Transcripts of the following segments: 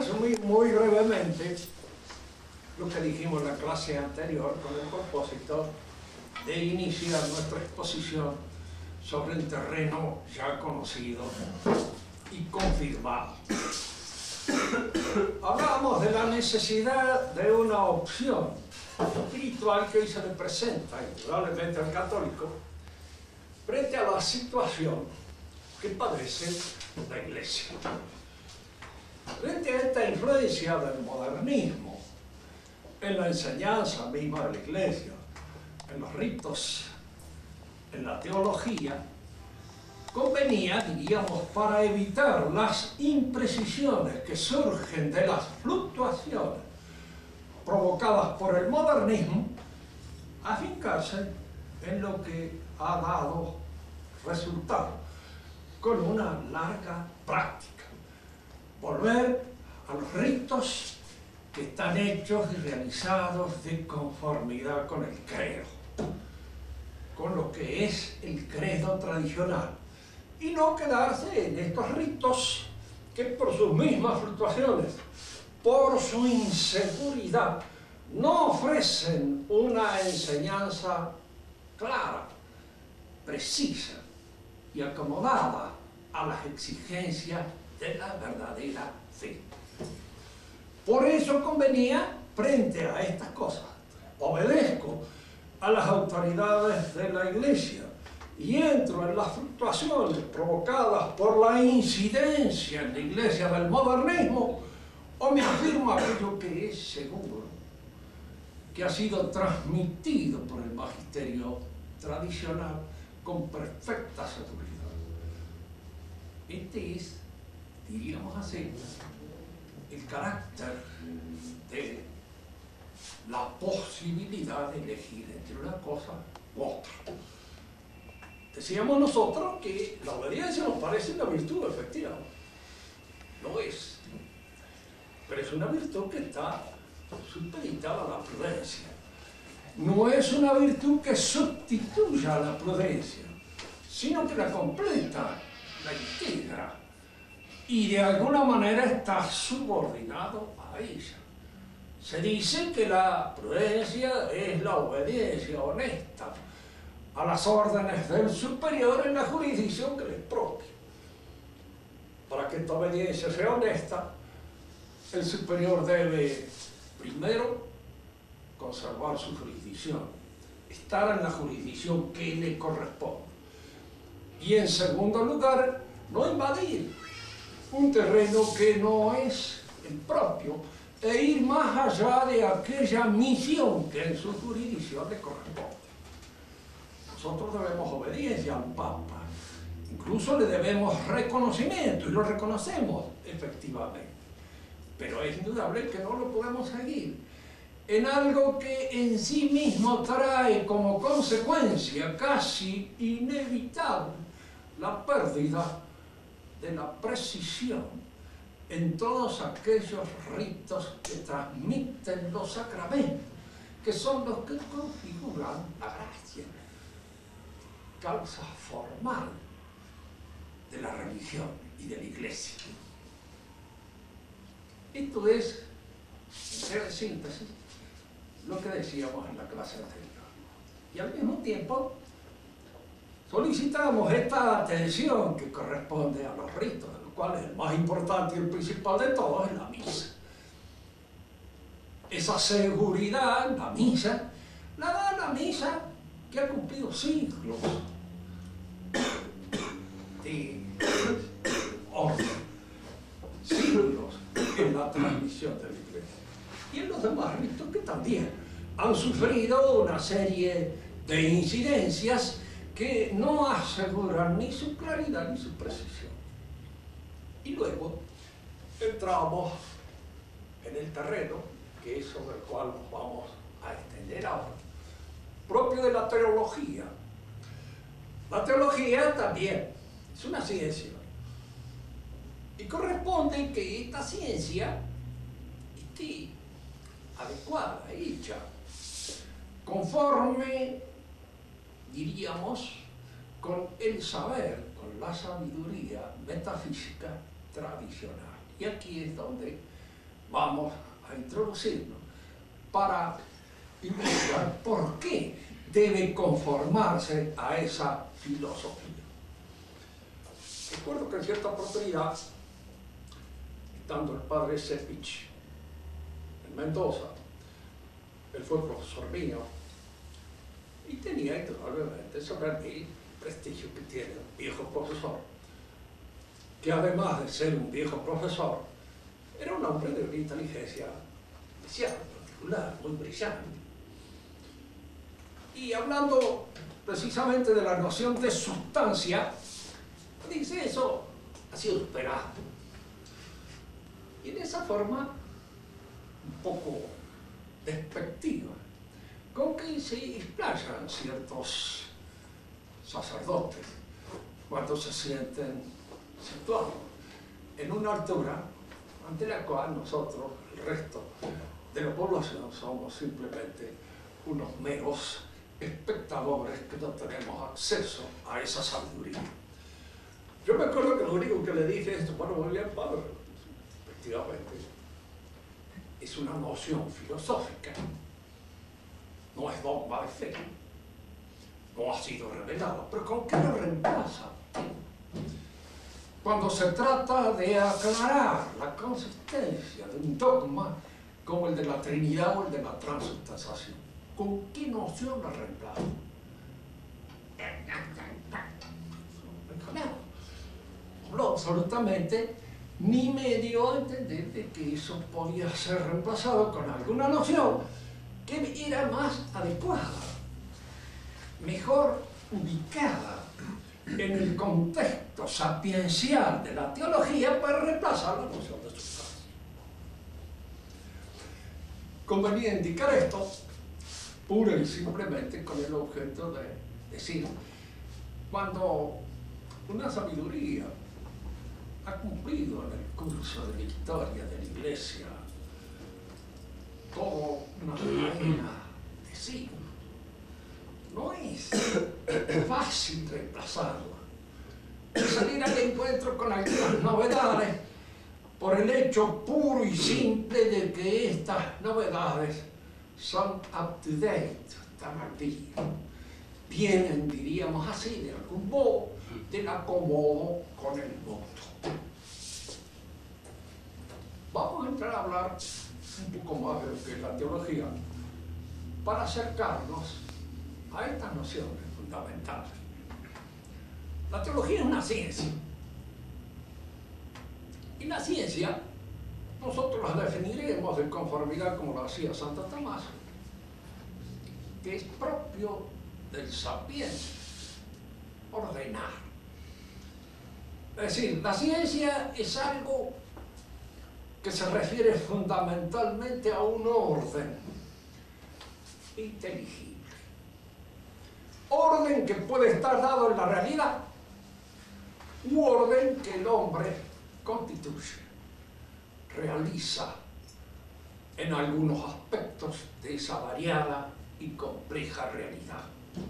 resumir muy brevemente lo que dijimos en la clase anterior con el propósito de iniciar nuestra exposición sobre el terreno ya conocido y confirmado. Hablamos de la necesidad de una opción espiritual que hoy se le presenta indudablemente al católico frente a la situación que padece la Iglesia. Frente a esta influencia del modernismo en la enseñanza misma de la Iglesia, en los ritos, en la teología, convenía, diríamos, para evitar las imprecisiones que surgen de las fluctuaciones provocadas por el modernismo, afincarse en lo que ha dado resultado con una larga práctica. Volver a los ritos que están hechos y realizados de conformidad con el credo, con lo que es el credo tradicional, y no quedarse en estos ritos que por sus mismas fluctuaciones, por su inseguridad, no ofrecen una enseñanza clara, precisa y acomodada a las exigencias de la verdadera fe. Por eso convenía, frente a estas cosas, obedezco a las autoridades de la Iglesia y entro en las fluctuaciones provocadas por la incidencia en la Iglesia del modernismo, o me afirmo aquello que es seguro, que ha sido transmitido por el magisterio tradicional con perfecta seguridad. Este es, diríamos así, el carácter de la posibilidad de elegir entre una cosa u otra. Decíamos nosotros que la obediencia nos parece una virtud, efectivamente. Lo es. Pero es una virtud que está supeditada a la prudencia. No es una virtud que sustituya a la prudencia, sino que la completa, la integra, y de alguna manera está subordinado a ella. Se dice que la prudencia es la obediencia honesta a las órdenes del superior en la jurisdicción que le es propia. Para que esta obediencia sea honesta, el superior debe, primero, conservar su jurisdicción, estar en la jurisdicción que le corresponde. Y en segundo lugar, no invadir un terreno que no es el propio e ir más allá de aquella misión que en su jurisdicción le corresponde. Nosotros debemos obediencia al Papa, incluso le debemos reconocimiento y lo reconocemos efectivamente, pero es indudable que no lo podemos seguir en algo que en sí mismo trae como consecuencia casi inevitable la pérdida de la precisión en todos aquellos ritos que transmiten los sacramentos, que son los que configuran la gracia, causa formal de la religión y de la Iglesia. Esto es, en breve síntesis, lo que decíamos en la clase anterior. Y al mismo tiempo solicitamos esta atención que corresponde a los ritos, de los cuales el más importante y el principal de todos es la misa. Esa seguridad, la misa, la da la misa que ha cumplido siglos de orden, siglos en la transmisión de la Iglesia. Y en los demás ritos que también han sufrido una serie de incidencias que no aseguran ni su claridad ni su precisión. Y luego entramos en el terreno, que es sobre el cual nos vamos a extender ahora, propio de la teología. La teología también es una ciencia, y corresponde que esta ciencia esté adecuada, hecha, conforme, diríamos, con el saber, con la sabiduría metafísica tradicional. Y aquí es donde vamos a introducirnos para investigar por qué debe conformarse a esa filosofía. Recuerdo que en cierta oportunidad, estando el padre Sepich en Mendoza, él fue profesor mío y tenía indudablemente sobre mí el prestigio que tiene un viejo profesor, que además de ser un viejo profesor, era un hombre de una inteligencia especial, particular, muy brillante. Y hablando precisamente de la noción de sustancia, dice, eso ha sido superado. Y en esa forma, un poco despectiva, con que se explayan ciertos sacerdotes cuando se sienten situados en una altura ante la cual nosotros, el resto de la población, somos simplemente unos meros espectadores que no tenemos acceso a esa sabiduría. Yo me acuerdo que lo único que le dije es, bueno, muy bien, padre, efectivamente, es una noción filosófica, no es dogma de fe, no ha sido revelado, pero ¿con qué lo reemplaza? Cuando se trata de aclarar la consistencia de un dogma como el de la Trinidad o el de la transubstanciación, ¿con qué noción la reemplaza? No, absolutamente, ni me dio a entender de que eso podía ser reemplazado con alguna noción que era más adecuada, mejor ubicada en el contexto sapiencial de la teología para reemplazar la noción de sustancia. Convenía indicar esto pura y simplemente con el objeto de decir, cuando una sabiduría ha cumplido en el curso de la historia de la Iglesia toda una cadena de siglos, no es fácil reemplazarla, salir al encuentro con algunas novedades por el hecho puro y simple de que estas novedades son up to date, están al día, vienen, diríamos así, de algún modo, del acomodo con el mundo. Vamos a entrar a hablar un poco más de lo que es la teología para acercarnos a estas nociones fundamentales. La teología es una ciencia. Y la ciencia, nosotros la definiremos de conformidad como lo hacía Santo Tomás, que es propio del sapiens, ordenar. Es decir, la ciencia es algo que se refiere fundamentalmente a un orden inteligible. Orden que puede estar dado en la realidad, u orden que el hombre constituye, realiza en algunos aspectos de esa variada y compleja realidad.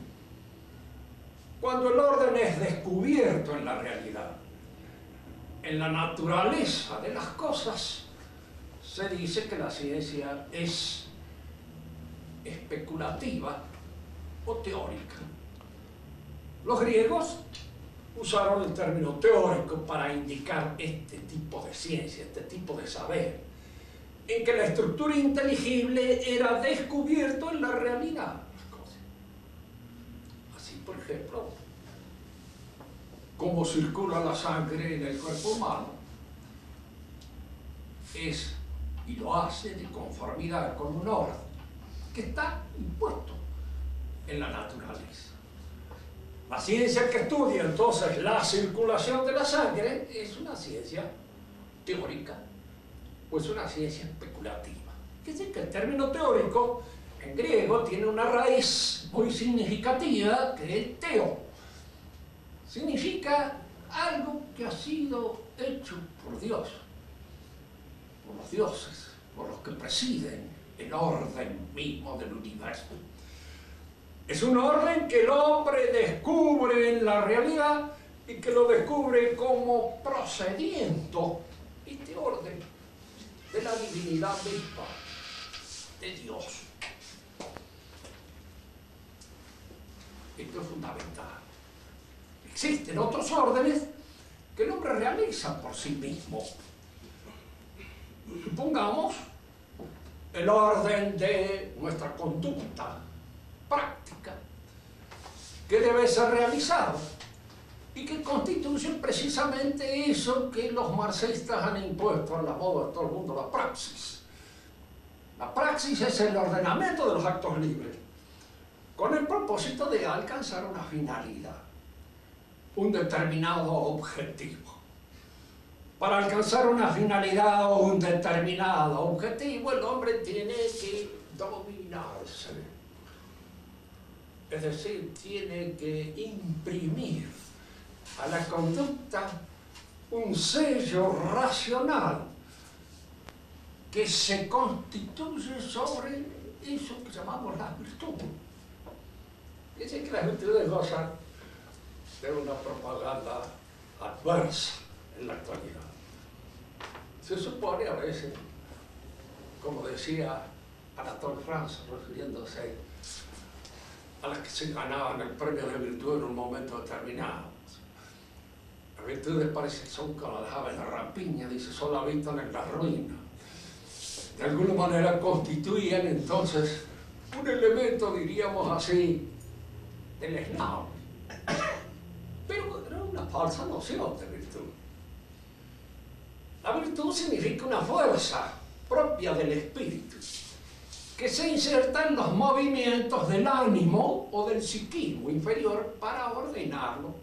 Cuando el orden es descubierto en la realidad, en la naturaleza de las cosas, se dice que la ciencia es especulativa o teórica. Los griegos usaron el término teórico para indicar este tipo de ciencia, este tipo de saber, en que la estructura inteligible era descubierto en la realidad de las cosas. Así, por ejemplo, cómo circula la sangre en el cuerpo humano es, y lo hace de conformidad con un orden que está impuesto en la naturaleza. La ciencia que estudia entonces la circulación de la sangre es una ciencia teórica, o es una ciencia especulativa. Es decir, que el término teórico en griego tiene una raíz muy significativa que es teo. Significa algo que ha sido hecho por Dios, por los dioses, por los que presiden el orden mismo del universo. Es un orden que el hombre descubre en la realidad y que lo descubre como procediendo. Este orden de la divinidad misma, de Dios. Esto es fundamental. Existen otros órdenes que el hombre realiza por sí mismo. Supongamos el orden de nuestra conducta práctica, que debe ser realizado y que constituye precisamente eso que los marxistas han impuesto en la moda de todo el mundo, la praxis. La praxis es el ordenamiento de los actos libres, con el propósito de alcanzar una finalidad, un determinado objetivo. Para alcanzar una finalidad o un determinado objetivo, el hombre tiene que dominarse. Es decir, tiene que imprimir a la conducta un sello racional que se constituye sobre eso que llamamos las virtudes. Dicen que las virtudes gozan de una propaganda adversa en la actualidad. Se supone a veces, como decía Anatole France, refiriéndose a las que se ganaban el premio de virtud en un momento determinado. Las virtudes parece que son como las aves de la rapiña, dice, solo habitan en la ruina. De alguna manera constituían entonces un elemento, diríamos así, deleznable. Pero era una falsa noción de virtud. La virtud significa una fuerza propia del espíritu, que se inserta en los movimientos del ánimo o del psiquismo inferior para ordenarlo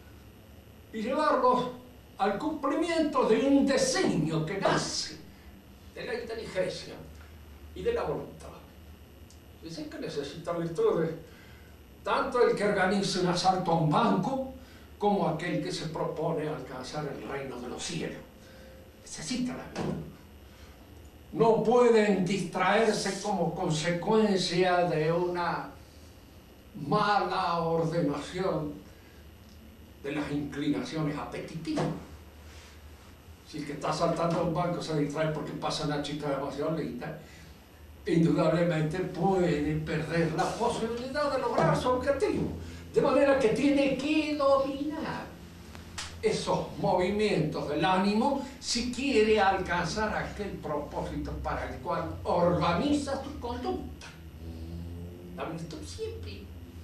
y llevarlos al cumplimiento de un designio que nace de la inteligencia y de la voluntad. Dicen que necesita virtudes tanto el que organiza un asalto a un banco como aquel que se propone alcanzar el reino de los cielos. Necesita la virtud. No pueden distraerse como consecuencia de una mala ordenación de las inclinaciones apetitivas. Si el que está saltando a un banco se distrae porque pasa una chica demasiado linda, indudablemente puede perder la posibilidad de lograr su objetivo. De manera que tiene que dominar esos movimientos del ánimo si quiere alcanzar aquel propósito para el cual organiza su conducta. La virtud siempre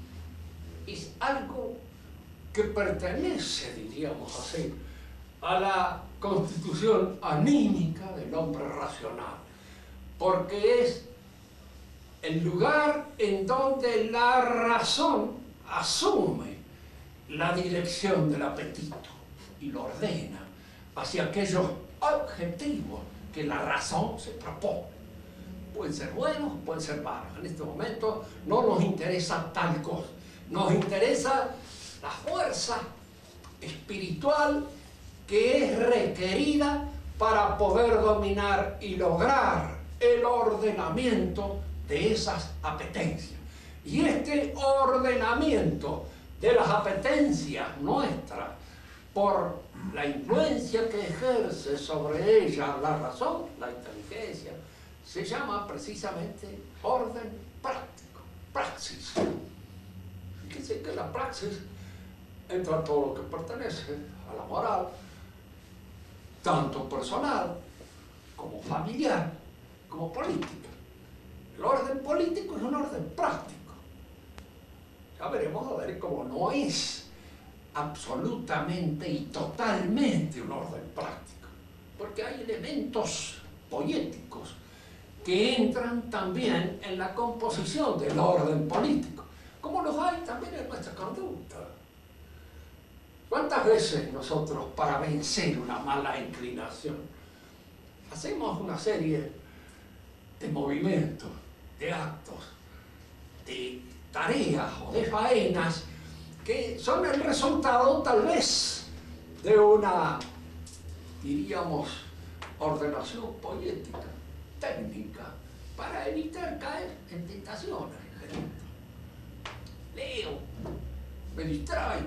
es algo que pertenece, diríamos así, a la constitución anímica del hombre racional, porque es el lugar en donde la razón asume la dirección del apetito y lo ordena hacia aquellos objetivos que la razón se propone. Pueden ser buenos, pueden ser malos. En este momento no nos interesa tal cosa. Nos interesa la fuerza espiritual que es requerida para poder dominar y lograr el ordenamiento de esas apetencias. Y este ordenamiento de las apetencias nuestras, por la influencia que ejerce sobre ella la razón, la inteligencia, se llama precisamente orden práctico, praxis. Fíjense que la praxis entra todo lo que pertenece a la moral, tanto personal como familiar, como política. El orden político es un orden práctico. Ya veremos a ver cómo no es absolutamente y totalmente un orden práctico, porque hay elementos poéticos que entran también en la composición del orden político, como los hay también en nuestra conducta. ¿Cuántas veces nosotros, para vencer una mala inclinación, hacemos una serie de movimientos, de actos, de tareas o de faenas que son el resultado tal vez de una, diríamos, ordenación poética, técnica, para evitar caer en tentaciones? Leo, me distraigo,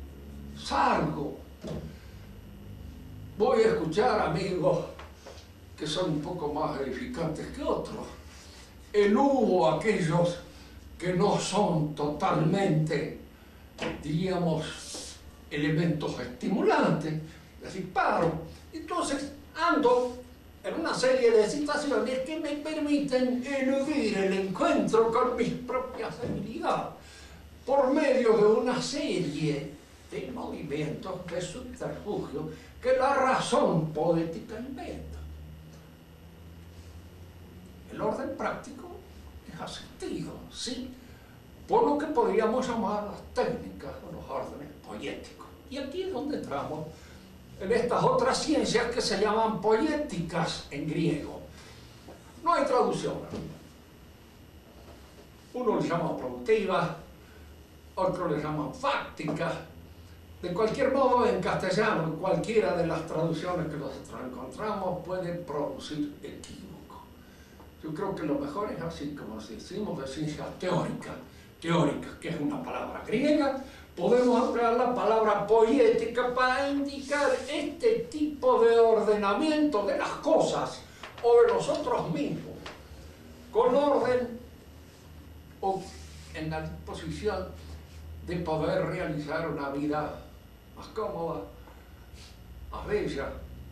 salgo, voy a escuchar amigos que son un poco más edificantes que otros. El hubo aquellos que no son totalmente, diríamos, elementos estimulantes, es decir, paro. Entonces ando en una serie de situaciones que me permiten eludir el encuentro con mis propias habilidades por medio de una serie de movimientos de subterfugio que la razón poética inventa. El orden práctico es asistido, sí, por lo que podríamos llamar las técnicas o los órdenes poéticos. Y aquí es donde entramos en estas otras ciencias que se llaman poéticas en griego. No hay traducción. Uno le llama productivas, otros le llaman fácticas. De cualquier modo, en castellano, cualquiera de las traducciones que nosotros encontramos puede producir equívoco. Yo creo que lo mejor es así, como si decimos de ciencias teóricas, que es una palabra griega, podemos emplear la palabra poética para indicar este tipo de ordenamiento de las cosas o de nosotros mismos, con orden o en la disposición de poder realizar una vida más cómoda, más bella,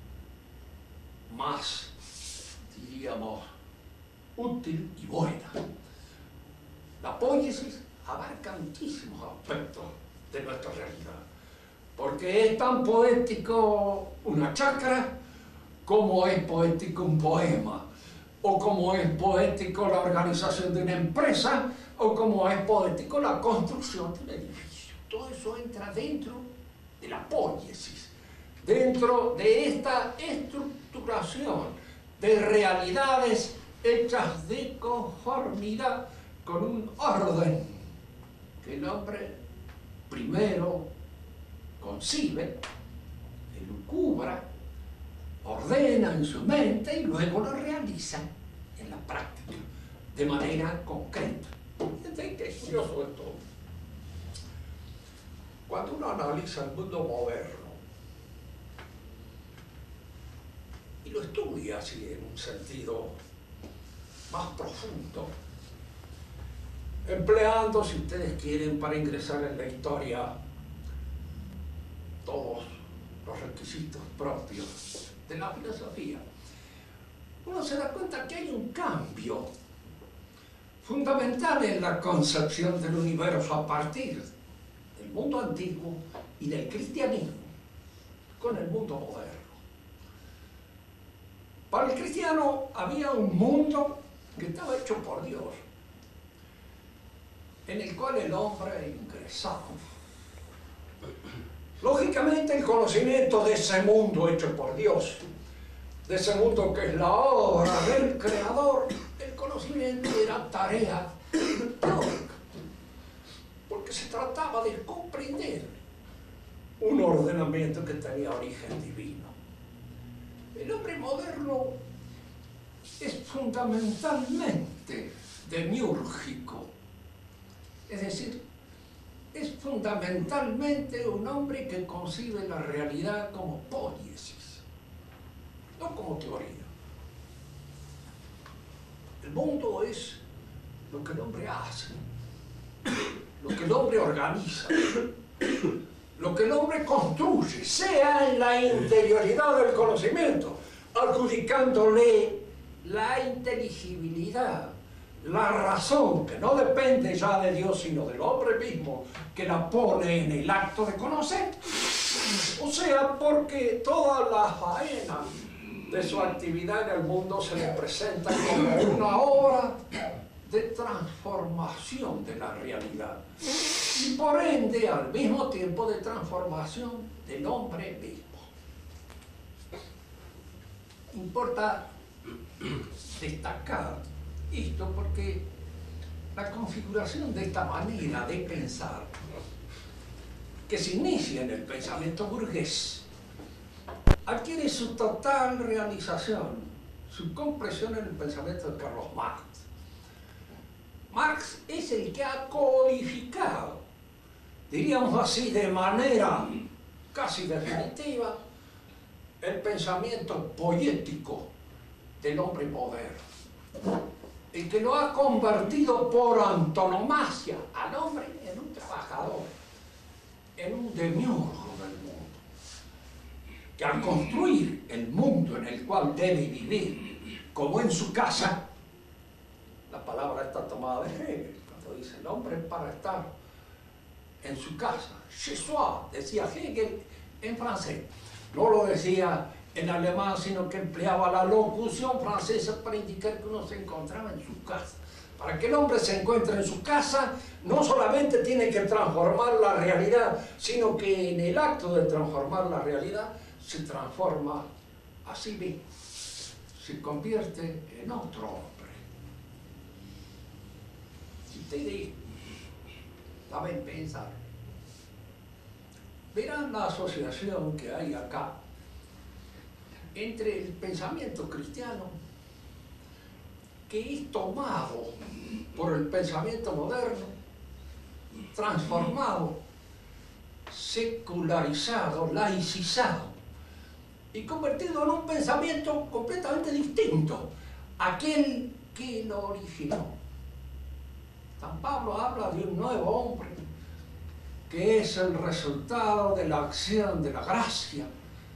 más, diríamos, útil y buena. La poiesis abarca muchísimos aspectos de nuestra realidad, porque es tan poético una chacra como es poético un poema, o como es poético la organización de una empresa, o como es poético la construcción de un edificio. Todo eso entra dentro de la poiesis, dentro de esta estructuración de realidades hechas de conformidad con un orden que el hombre primero concibe, elucubra, ordena en su mente y luego lo realiza en la práctica, de manera concreta. Fíjense que es curioso esto. Cuando uno analiza el mundo moderno y lo estudia así en un sentido más profundo, empleando, si ustedes quieren, para ingresar en la historia todos los requisitos propios de la filosofía, uno se da cuenta que hay un cambio fundamental en la concepción del universo a partir del mundo antiguo y del cristianismo con el mundo moderno. Para el cristiano había un mundo que estaba hecho por Dios, en el cual el hombre ingresaba. Lógicamente el conocimiento de ese mundo hecho por Dios, de ese mundo que es la obra del Creador, el conocimiento era tarea teórica, porque se trataba de comprender un ordenamiento que tenía origen divino. El hombre moderno es fundamentalmente demiúrgico, es decir, es fundamentalmente un hombre que concibe la realidad como poiesis, no como teoría. El mundo es lo que el hombre hace, lo que el hombre organiza, lo que el hombre construye, sea en la interioridad del conocimiento, adjudicándole la inteligibilidad, la razón, que no depende ya de Dios, sino del hombre mismo, que la pone en el acto de conocer. O sea, porque toda la faena de su actividad en el mundo se le presenta como una obra de transformación de la realidad. Y por ende, al mismo tiempo, de transformación del hombre mismo. Importa destacar esto porque la configuración de esta manera de pensar, que se inicia en el pensamiento burgués, adquiere su total realización, su compresión en el pensamiento de Carlos Marx. Marx es el que ha codificado, diríamos así, de manera casi definitiva, el pensamiento poético el hombre moderno, el que lo ha convertido por antonomasia al hombre en un trabajador, en un demiurgo del mundo, que al construir el mundo en el cual debe vivir, como en su casa, la palabra está tomada de Hegel, cuando dice el hombre para estar en su casa, chez soi, decía Hegel en francés, no lo decía en alemán, sino que empleaba la locución francesa para indicar que uno se encontraba en su casa. Para que el hombre se encuentre en su casa, no solamente tiene que transformar la realidad, sino que en el acto de transformar la realidad, se transforma a sí mismo, se convierte en otro hombre. Si ustedes saben pensar, verán la asociación que hay acá entre el pensamiento cristiano, que es tomado por el pensamiento moderno, transformado, secularizado, laicizado, y convertido en un pensamiento completamente distinto, aquel que lo originó. San Pablo habla de un nuevo hombre, que es el resultado de la acción de la gracia,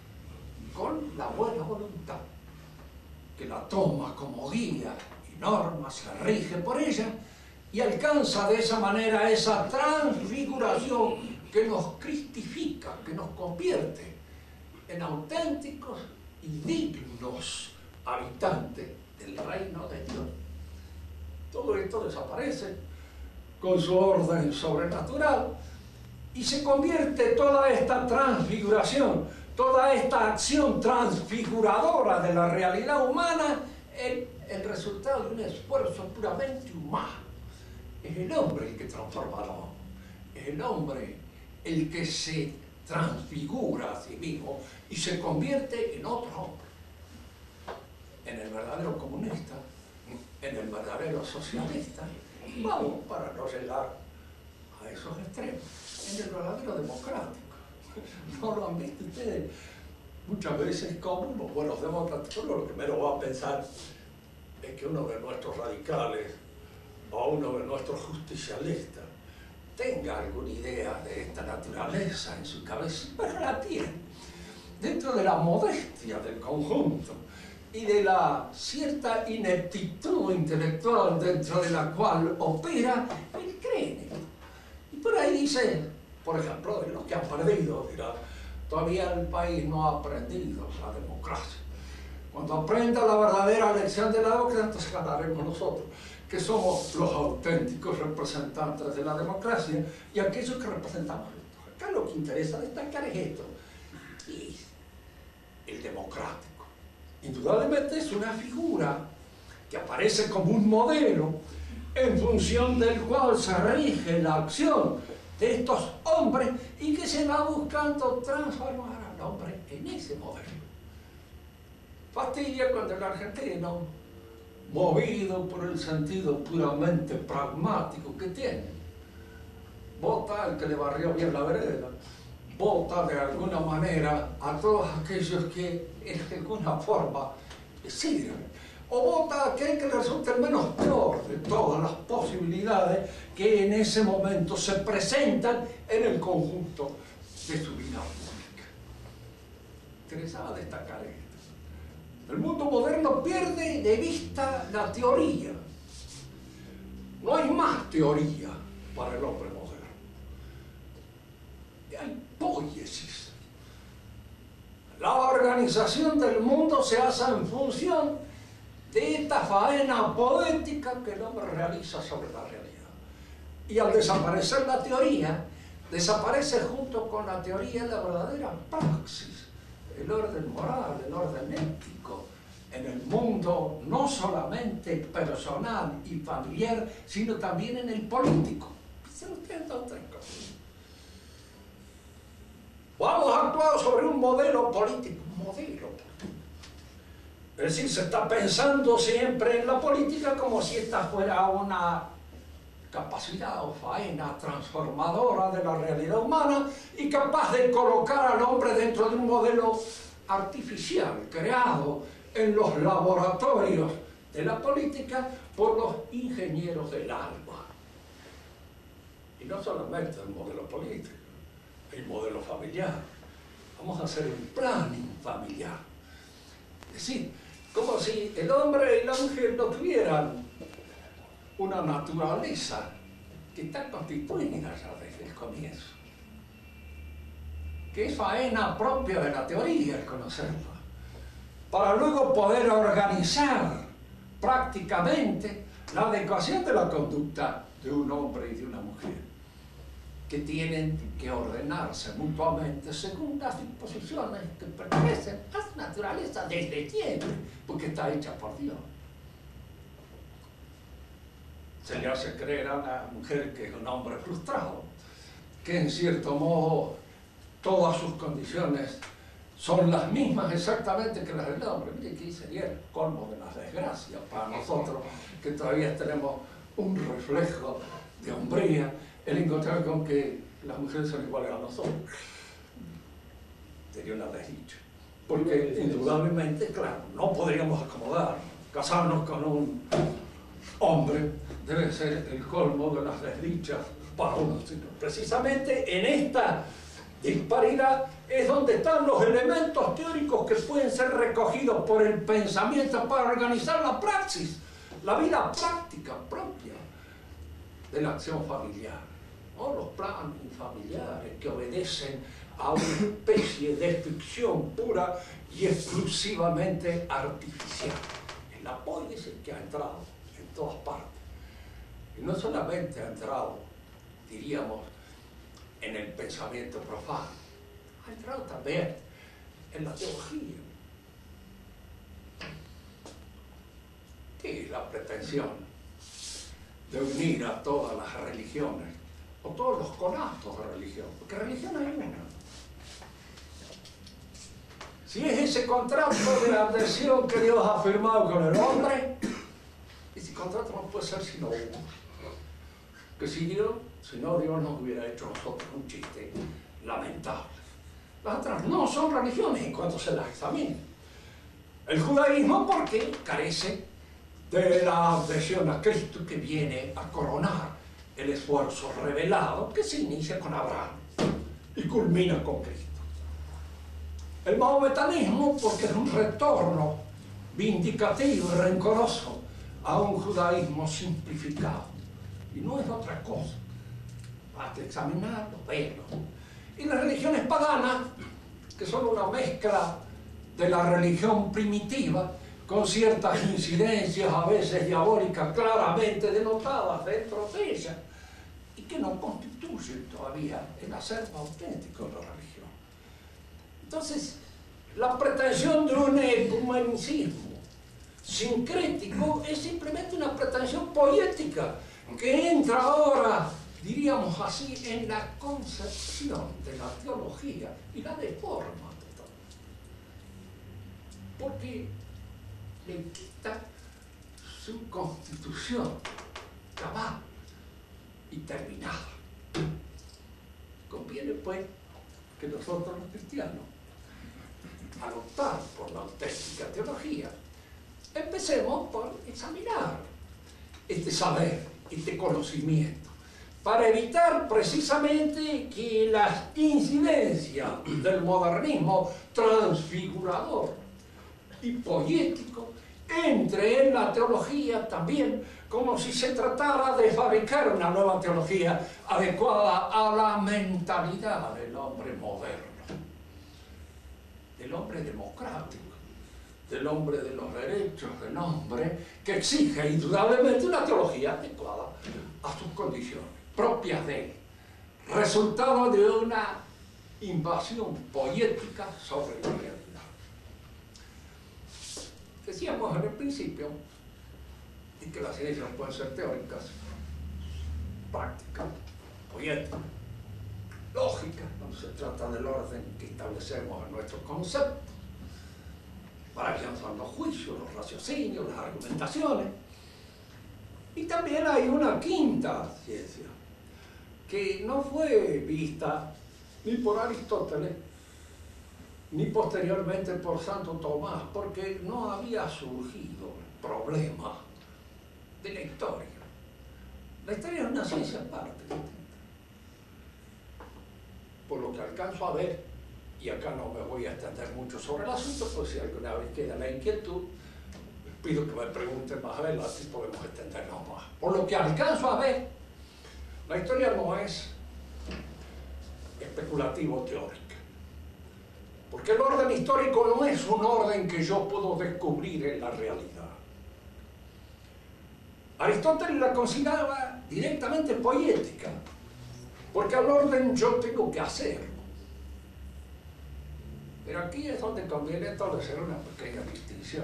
con la buena voluntad, que la toma como guía y norma, se rige por ella y alcanza de esa manera esa transfiguración que nos cristifica, que nos convierte en auténticos y dignos habitantes del reino de Dios. Todo esto desaparece con su orden sobrenatural y se convierte toda esta transfiguración, toda esta acción transfiguradora de la realidad humana en el resultado de un esfuerzo puramente humano. Es el hombre el que transforma al hombre, es el hombre el que se transfigura a sí mismo y se convierte en otro hombre, en el verdadero comunista, en el verdadero socialista, y vamos, para no llegar a esos extremos, en el verdadero democrático. ¿No lo han visto ustedes? Muchas veces como los buenos demócratas, uno lo primero va a pensar es que uno de nuestros radicales o uno de nuestros justicialistas tenga alguna idea de esta naturaleza en su cabeza, pero la tiene. Dentro de la modestia del conjunto y de la cierta ineptitud intelectual dentro de la cual opera, él cree en esto. Y por ahí dice, por ejemplo, de los que han perdido, dirá, todavía el país no ha aprendido la democracia. Cuando aprenda la verdadera lección de la democracia, entonces ganaremos nosotros, que somos los auténticos representantes de la democracia y aquellos que representamos esto. Acá lo que interesa destacar es esto, y es el democrático. Indudablemente es una figura que aparece como un modelo en función del cual se rige la acción de estos hombres y que se va buscando transformar al hombre en ese modelo. Fastidia cuando el argentino, movido por el sentido puramente pragmático que tiene, vota al que le barrió bien la vereda, vota de alguna manera a todos aquellos que en alguna forma le sirven, o vota a aquel que le resulta el menos peor de todas las posibilidades que en ese momento se presentan en el conjunto de su vida pública. Interesaba destacar esto. El mundo moderno pierde de vista la teoría. No hay más teoría para el hombre moderno. Hay poiesis. La organización del mundo se hace en función de esta faena poética que el hombre realiza sobre la realidad. Y al desaparecer la teoría, desaparece junto con la teoría la verdadera praxis, el orden moral, el orden ético, en el mundo no solamente personal y familiar, sino también en el político. Piensen ustedes en otras cosas. Vamos a actuar sobre un modelo político, Es decir, se está pensando siempre en la política como si esta fuera una capacidad o faena transformadora de la realidad humana y capaz de colocar al hombre dentro de un modelo artificial, creado en los laboratorios de la política por los ingenieros del alma. Y no solamente el modelo político, el modelo familiar. Vamos a hacer un planning familiar. Es decir, como si el hombre y la mujer no tuvieran una naturaleza que está constituida ya desde el comienzo. Que es faena propia de la teoría el conocerlo, para luego poder organizar prácticamente la adecuación de la conducta de un hombre y de una mujer, que tienen que ordenarse mutuamente según las disposiciones que pertenecen a su naturaleza desde siempre, porque está hecha por Dios. Se le hace creer a una mujer que es un hombre frustrado, que en cierto modo todas sus condiciones son las mismas exactamente que las del hombre. Mire que sería el colmo de las desgracias para nosotros, que todavía tenemos un reflejo de hombría, el encontrar con que las mujeres son iguales a nosotros. Sería una desdicha. Porque indudablemente, claro, no podríamos acomodarnos. Casarnos con un hombre debe ser el colmo de las desdichas para uno. Precisamente en esta disparidad es donde están los elementos teóricos que pueden ser recogidos por el pensamiento para organizar la praxis, la vida práctica propia de la acción familiar, o los planes familiares que obedecen a una especie de ficción pura y exclusivamente artificial. El apoyo es el que ha entrado en todas partes, y no solamente ha entrado, diríamos, en el pensamiento profano, ha entrado también en la teología. ¿Qué es la pretensión de unir a todas las religiones, o todos los conatos de religión? Porque religión hay una. Si es ese contrato de adhesión que Dios ha firmado con el hombre, ese contrato no puede ser sino uno. Que si no, Dios nos hubiera hecho a nosotros un chiste lamentable. Las otras no son religiones en cuanto se las examine. El judaísmo, porque carece de la adhesión a Cristo, que viene a coronar el esfuerzo revelado que se inicia con Abraham y culmina con Cristo. El mahometanismo, porque es un retorno vindicativo y rencoroso a un judaísmo simplificado, y no es otra cosa. Basta examinarlo, verlo. Y las religiones paganas, que son una mezcla de la religión primitiva, con ciertas incidencias a veces diabólicas claramente denotadas dentro de ella, y que no constituyen todavía el acervo auténtico de la religión. Entonces, la pretensión de un ecumenicismo sincrético es simplemente una pretensión poética que entra ahora, diríamos así, en la concepción de la teología y la deforma totalmente. Porque le quita su constitución cabal y terminada. Conviene, pues, que nosotros los cristianos, al optar por la auténtica teología, empecemos por examinar este saber, este conocimiento, para evitar precisamente que las incidencias del modernismo transfigurador y poético entre en la teología también, como si se tratara de fabricar una nueva teología adecuada a la mentalidad del hombre moderno, del hombre democrático, del hombre de los derechos del hombre, que exige indudablemente una teología adecuada a sus condiciones, propias de él, resultado de una invasión poética sobre la realidad. Decíamos en el principio de que las ciencias pueden ser teóricas, prácticas, poéticas, lógicas, cuando se trata del orden que establecemos en nuestros conceptos, para que son los juicios, los raciocinios, las argumentaciones. Y también hay una quinta ciencia, que no fue vista ni por Aristóteles, ni posteriormente por Santo Tomás, porque no había surgido el problema de la historia. La historia es una ciencia aparte. Por lo que alcanzo a ver, y acá no me voy a extender mucho sobre el asunto, pues si alguna vez queda la inquietud, pido que me pregunten más adelante y podemos extendernos más. Por lo que alcanzo a ver, la historia no es especulativo teórica. Porque el orden histórico no es un orden que yo puedo descubrir en la realidad. Aristóteles la consideraba directamente poética, porque al orden yo tengo que hacerlo. Pero aquí es donde conviene establecer una pequeña distinción,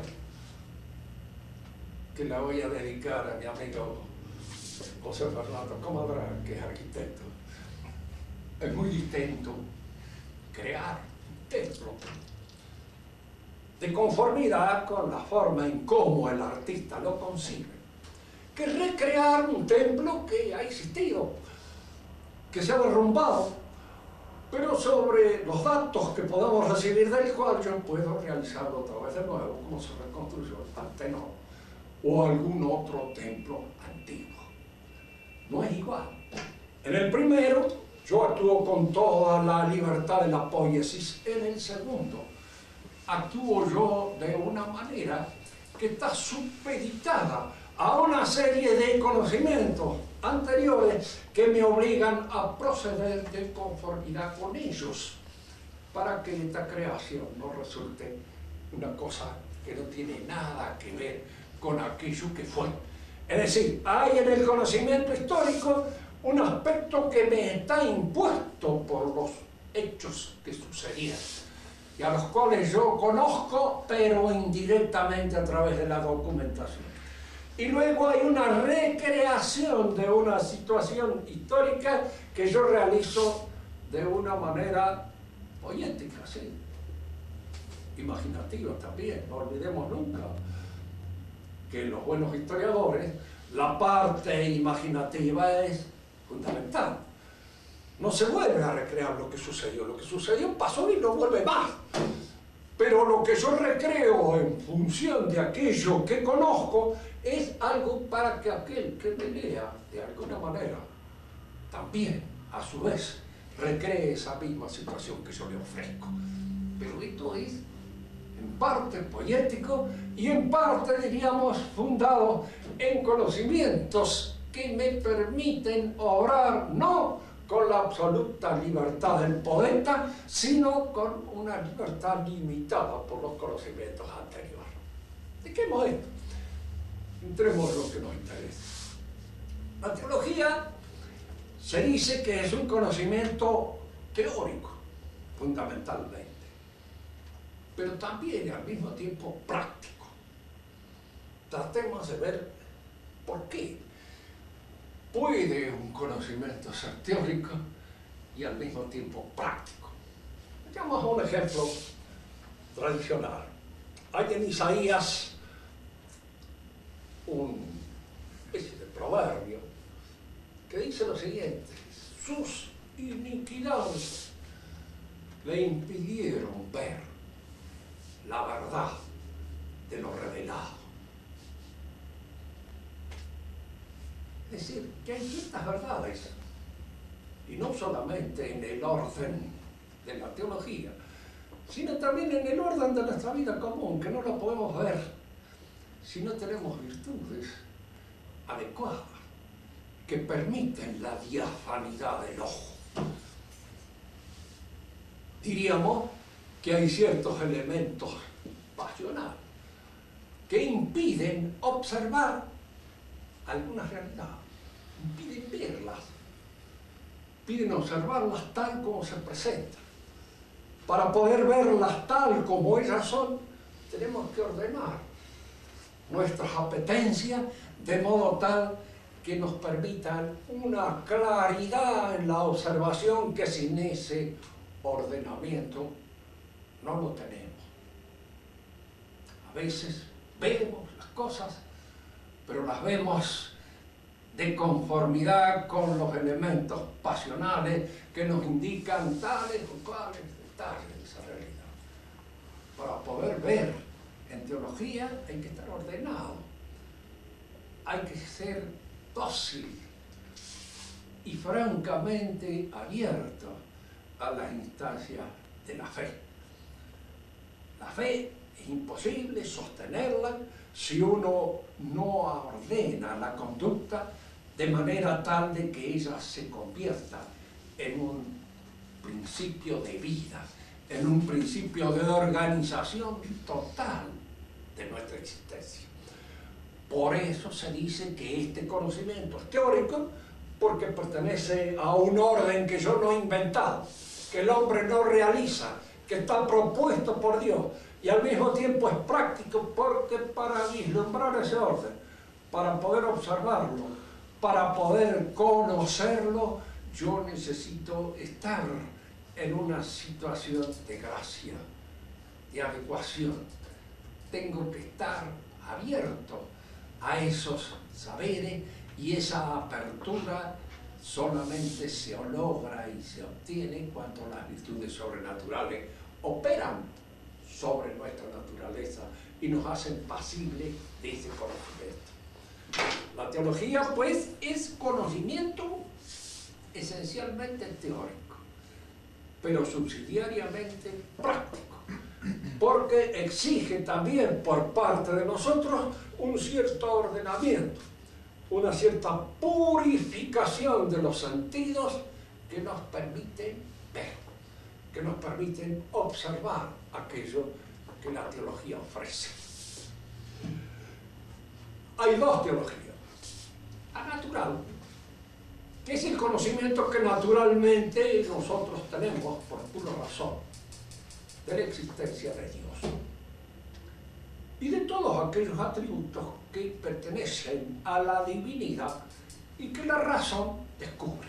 que la voy a dedicar a mi amigo José Fernando Comadral, que es arquitecto. Es muy distinto crear un templo de conformidad con la forma en cómo el artista lo concibe, que recrear un templo que ha existido, que se ha derrumbado, pero sobre los datos que podamos recibir del cual yo puedo realizarlo otra vez de nuevo, como se reconstruyó el Partenón o algún otro templo antiguo. No es igual. En el primero, yo actúo con toda la libertad de la poiesis. En el segundo, actúo yo de una manera que está supeditada a una serie de conocimientos anteriores que me obligan a proceder de conformidad con ellos para que esta creación no resulte una cosa que no tiene nada que ver con aquello que fue. Es decir, hay en el conocimiento histórico un aspecto que me está impuesto por los hechos que sucedieron y a los cuales yo conozco, pero indirectamente a través de la documentación. Y luego hay una recreación de una situación histórica que yo realizo de una manera poética, ¿sí? Imaginativa también. No olvidemos nunca que en los buenos historiadores la parte imaginativa es fundamental. No se vuelve a recrear lo que sucedió pasó y no vuelve más. Pero lo que yo recreo en función de aquello que conozco es algo para que aquel que me lea de alguna manera también, a su vez, recree esa misma situación que yo le ofrezco. Pero esto es en parte poético y en parte, diríamos, fundado en conocimientos que me permiten obrar no con la absoluta libertad del poeta, sino con una libertad limitada por los conocimientos anteriores. Dejemos esto. Entremos en lo que nos interesa. La teología se dice que es un conocimiento teórico, fundamentalmente, pero también al mismo tiempo práctico. Tratemos de ver por qué puede un conocimiento ser teórico y al mismo tiempo práctico. Veamos un ejemplo tradicional. Hay en Isaías una especie de proverbio que dice lo siguiente: sus iniquidades le impidieron ver la verdad de lo revelado. Es decir, que hay ciertas verdades, y no solamente en el orden de la teología, sino también en el orden de nuestra vida común, que no la podemos ver si no tenemos virtudes adecuadas que permiten la diafanidad del ojo. Diríamos que hay ciertos elementos pasionales que impiden observar algunas realidades, impiden verlas, impiden observarlas tal como se presentan. Para poder verlas tal como ellas son, tenemos que ordenar nuestras apetencias de modo tal que nos permitan una claridad en la observación que sin ese ordenamiento no lo tenemos. A veces vemos las cosas, pero las vemos de conformidad con los elementos pasionales que nos indican tales o cuales detalles de esa realidad. para poder ver. En teología hay que estar ordenado, hay que ser dócil y francamente abierto a las instancias de la fe. La fe es imposible sostenerla si uno no ordena la conducta de manera tal de que ella se convierta en un principio de vida, en un principio de organización total de nuestra existencia. Por eso se dice que este conocimiento es teórico, porque pertenece a un orden que yo no he inventado, que el hombre no realiza, que está propuesto por Dios, y al mismo tiempo es práctico, porque para vislumbrar ese orden, para poder observarlo, para poder conocerlo, yo necesito estar en una situación de gracia, de adecuación. Tengo que estar abierto a esos saberes, y esa apertura solamente se logra y se obtiene cuando las virtudes sobrenaturales operan sobre nuestra naturaleza y nos hacen pasibles de ese conocimiento. La teología, pues, es conocimiento esencialmente teórico, pero subsidiariamente práctico, porque exige también por parte de nosotros un cierto ordenamiento, una cierta purificación de los sentidos que nos permiten ver, que nos permiten observar aquello que la teología ofrece. Hay dos teologías. La natural, que es el conocimiento que naturalmente nosotros tenemos por pura razón de la existencia de Dios y de todos aquellos atributos que pertenecen a la divinidad y que la razón descubre.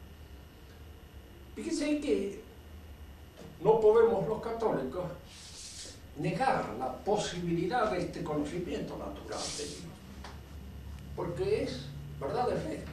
Fíjense que no podemos los católicos negar la posibilidad de este conocimiento natural de Dios, porque es verdad de fe,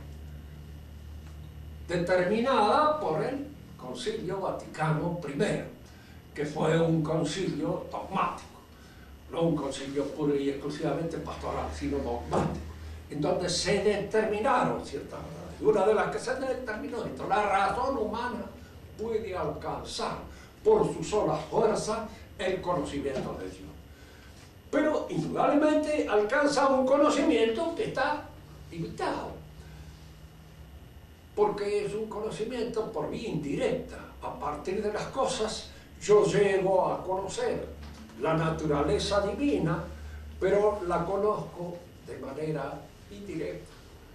determinada por el Concilio Vaticano I, que fue un concilio dogmático, no un concilio puro y exclusivamente pastoral, sino dogmático, en donde se determinaron ciertas verdades. Y una de las que se determinó esto: la razón humana puede alcanzar por su sola fuerza el conocimiento de Dios. Pero indudablemente alcanza un conocimiento que está limitado, porque es un conocimiento por vía indirecta. A partir de las cosas yo llego a conocer la naturaleza divina, pero la conozco de manera indirecta,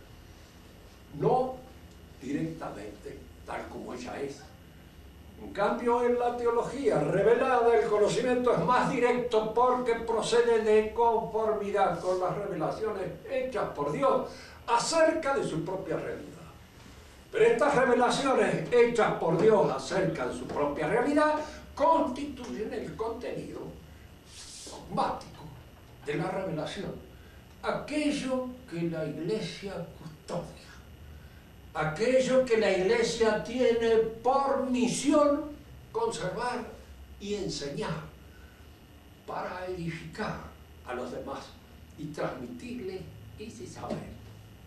no directamente tal como ella es. En cambio, en la teología revelada, el conocimiento es más directo porque procede de conformidad con las revelaciones hechas por Dios acerca de su propia realidad. Pero estas revelaciones hechas por Dios acerca de su propia realidad constituyen el contenido dogmático de la revelación, aquello que la Iglesia custodia, aquello que la Iglesia tiene por misión conservar y enseñar para edificar a los demás y transmitirles ese saber,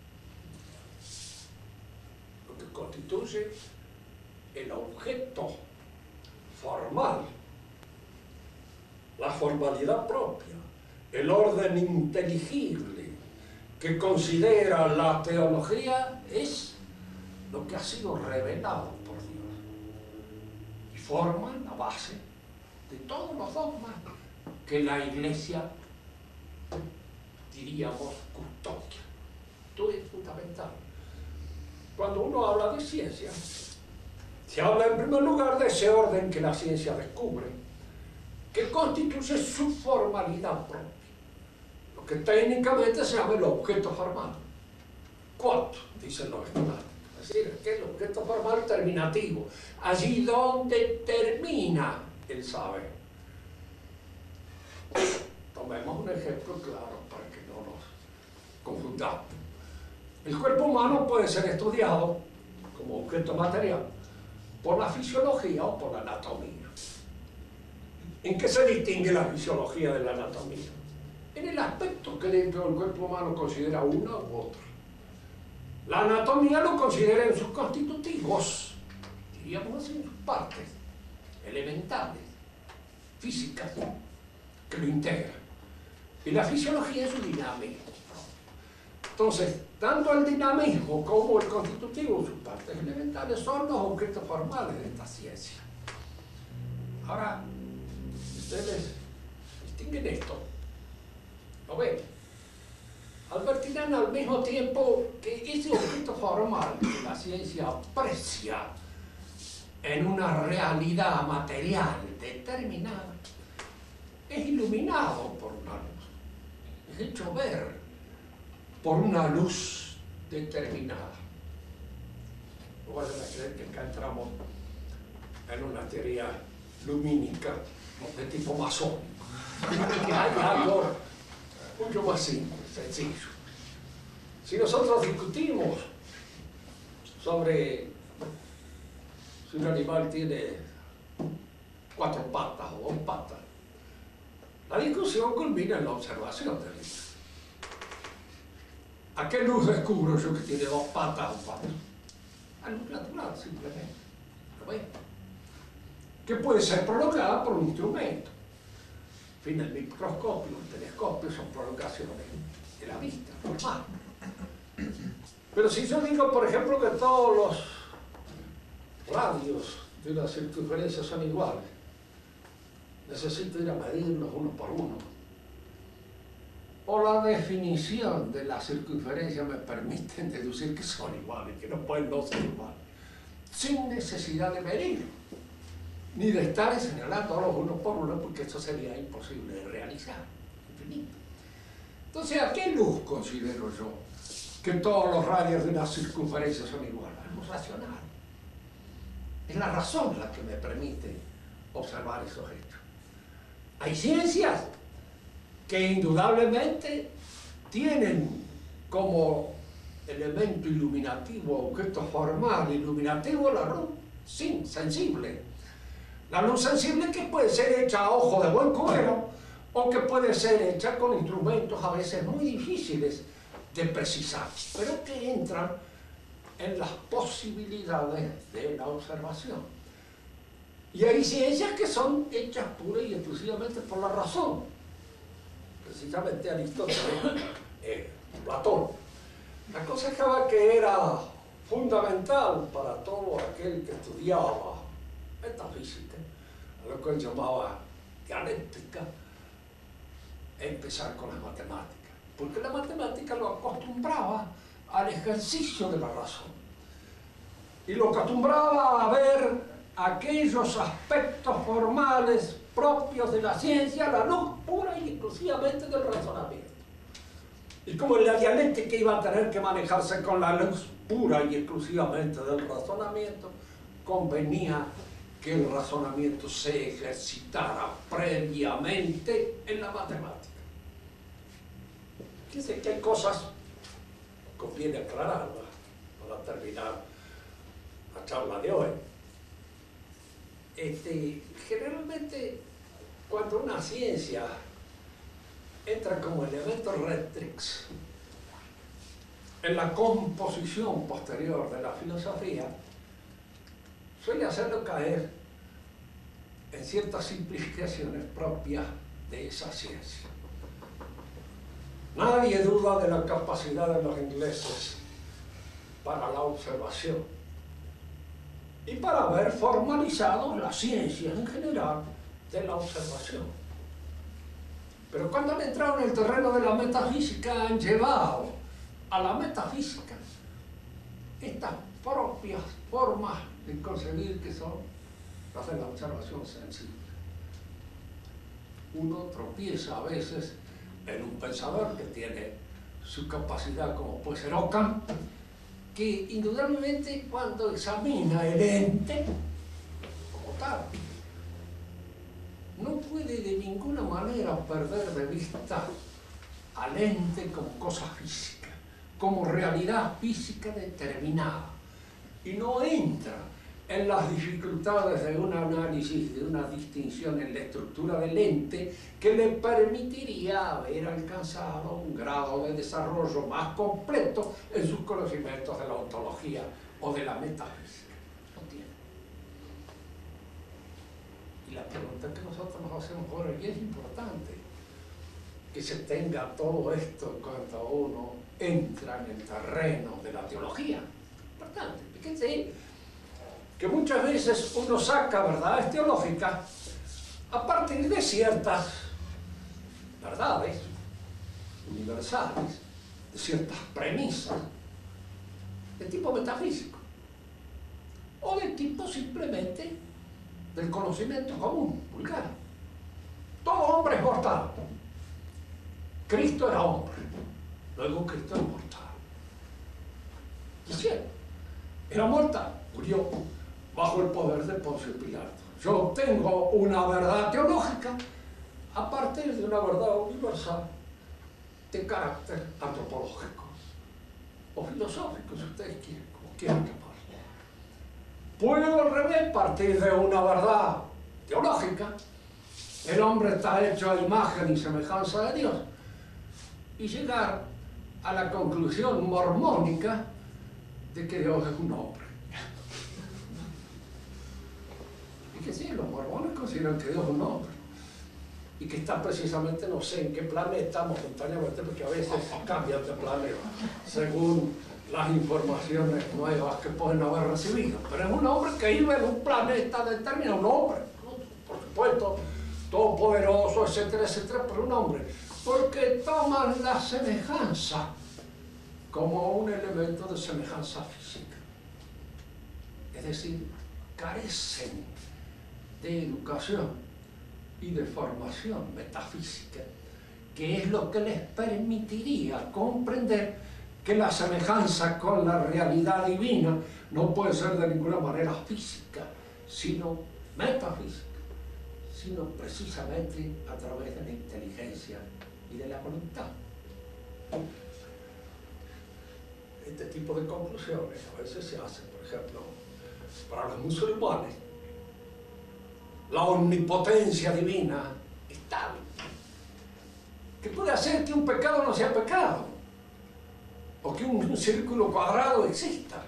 lo que constituye el objeto formal, la formalidad propia, el orden inteligible que considera la teología es lo que ha sido revelado por Dios y forma la base de todos los dogmas que la Iglesia, diríamos, custodia. Esto es fundamental. Cuando uno habla de ciencia, se habla en primer lugar de ese orden que la ciencia descubre, que constituye su formalidad propia, lo que técnicamente se llama el objeto formal. ¿Cuánto? Dicen los escolásticos. Es decir, que el objeto formal terminativo, allí donde termina el saber. Tomemos un ejemplo claro para que no nos confundamos. El cuerpo humano puede ser estudiado como objeto material por la fisiología o por la anatomía. ¿En qué se distingue la fisiología de la anatomía? En el aspecto que dentro del cuerpo humano considera una u otra. La anatomía lo considera en sus constitutivos, diríamos así, en sus partes elementales, físicas, que lo integran. Y la fisiología es su dinamismo. Entonces, tanto el dinamismo como el constitutivo, sus partes elementales, son los objetos formales de esta ciencia. Ahora, ustedes distinguen esto, ¿lo ven? Advertirán al mismo tiempo que ese objeto formal que la ciencia aprecia en una realidad material determinada es iluminado por una luz, es hecho ver por una luz determinada. No vayan a creer que acá entramos en una teoría lumínica de tipo masónico, que hay algo mucho más simple, sencillo. Si nosotros discutimos sobre si un animal tiene 4 patas o 2 patas, la discusión culmina en la observación del animal. ¿A qué luz descubro yo que tiene 2 patas o 4? A luz natural, simplemente. ¿Lo ven? Que puede ser prolongada por un instrumento. En fin, el microscopio, el telescopio son prolongaciones de la vista, normal. Pero si yo digo, por ejemplo, que todos los radios de una circunferencia son iguales, necesito ir a medirlos uno por uno. O la definición de la circunferencia me permite deducir que son iguales, que no pueden no ser iguales, sin necesidad de medir, ni de estar señalándolos uno por uno, porque eso sería imposible de realizar, infinito. Entonces, ¿a qué luz considero yo que todos los radios de una circunferencia son iguales? A luz racional. Es la razón la que me permite observar esos hechos. Hay ciencias que indudablemente tienen como elemento iluminativo, objeto formal iluminativo, la luz sensible. La luz sensible que puede ser hecha a ojo de buen cubero o que puede ser hecha con instrumentos a veces muy difíciles de precisar, pero que entran en las posibilidades de la observación. Y hay ciencias que son hechas pura y exclusivamente por la razón. Precisamente Aristóteles, Platón. La cosa que era fundamental para todo aquel que estudiaba metafísica, a lo que él llamaba dialéctica, empezar con las matemáticas, porque la matemática lo acostumbraba al ejercicio de la razón y lo acostumbraba a ver aquellos aspectos formales propios de la ciencia a la luz pura y exclusivamente del razonamiento. Y como en la dialéctica iba a tener que manejarse con la luz pura y exclusivamente del razonamiento, convenía que el razonamiento se ejercitara previamente en la matemática. Fíjense que hay cosas que conviene aclararlas para terminar la charla de hoy. Generalmente, cuando una ciencia entra como elemento rectrix en la composición posterior de la filosofía, suele hacerlo caer en ciertas simplificaciones propias de esa ciencia. Nadie duda de la capacidad de los ingleses para la observación y para haber formalizado la ciencia en general de la observación. Pero cuando han entrado en el terreno de la metafísica, han llevado a la metafísica estas propias formas de concebir que son las de la observación sensible. Uno tropieza a veces en un pensador que tiene su capacidad, como puede ser Ockham, que indudablemente cuando examina el ente como tal, no puede de ninguna manera perder de vista al ente como cosa física, como realidad física determinada, y no entra en las dificultades de un análisis, de una distinción en la estructura del ente que le permitiría haber alcanzado un grado de desarrollo más completo en sus conocimientos de la ontología o de la metafísica. No tiene. Y la pregunta que nosotros nos hacemos ahora, y es importante que se tenga todo esto cuando uno entra en el terreno de la teología. Importante, fíjense que muchas veces uno saca verdades teológicas a partir de ciertas verdades universales, de ciertas premisas de tipo metafísico o de tipo simplemente del conocimiento común, vulgar. Todo hombre es mortal. Cristo era hombre, luego Cristo es mortal. Y es cierto, era mortal, murió bajo el poder de Poncio Pilato. Yo tengo una verdad teológica a partir de una verdad universal de carácter antropológico o filosófico, si ustedes quieren, como quieran llamarlo. Puedo al revés partir de una verdad teológica. El hombre está hecho a imagen y semejanza de Dios y llegar a la conclusión mormónica de que Dios es un hombre. Y que sí, los mormones consideran que Dios es un hombre y que está precisamente no sé en qué planeta momentáneamente, porque a veces cambian de planeta según las informaciones nuevas que pueden haber recibido, pero es un hombre que vive en un planeta determinado, un hombre, por supuesto, todopoderoso, etcétera, etcétera, pero un hombre, porque toman la semejanza como un elemento de semejanza física. Es decir, carecen de educación y de formación metafísica, que es lo que les permitiría comprender que la semejanza con la realidad divina no puede ser de ninguna manera física, sino metafísica, sino precisamente a través de la inteligencia y de la voluntad. Este tipo de conclusiones a veces se hacen, por ejemplo, para los musulmanes. La omnipotencia divina es tal que puede hacer que un pecado no sea pecado, o que un círculo cuadrado exista.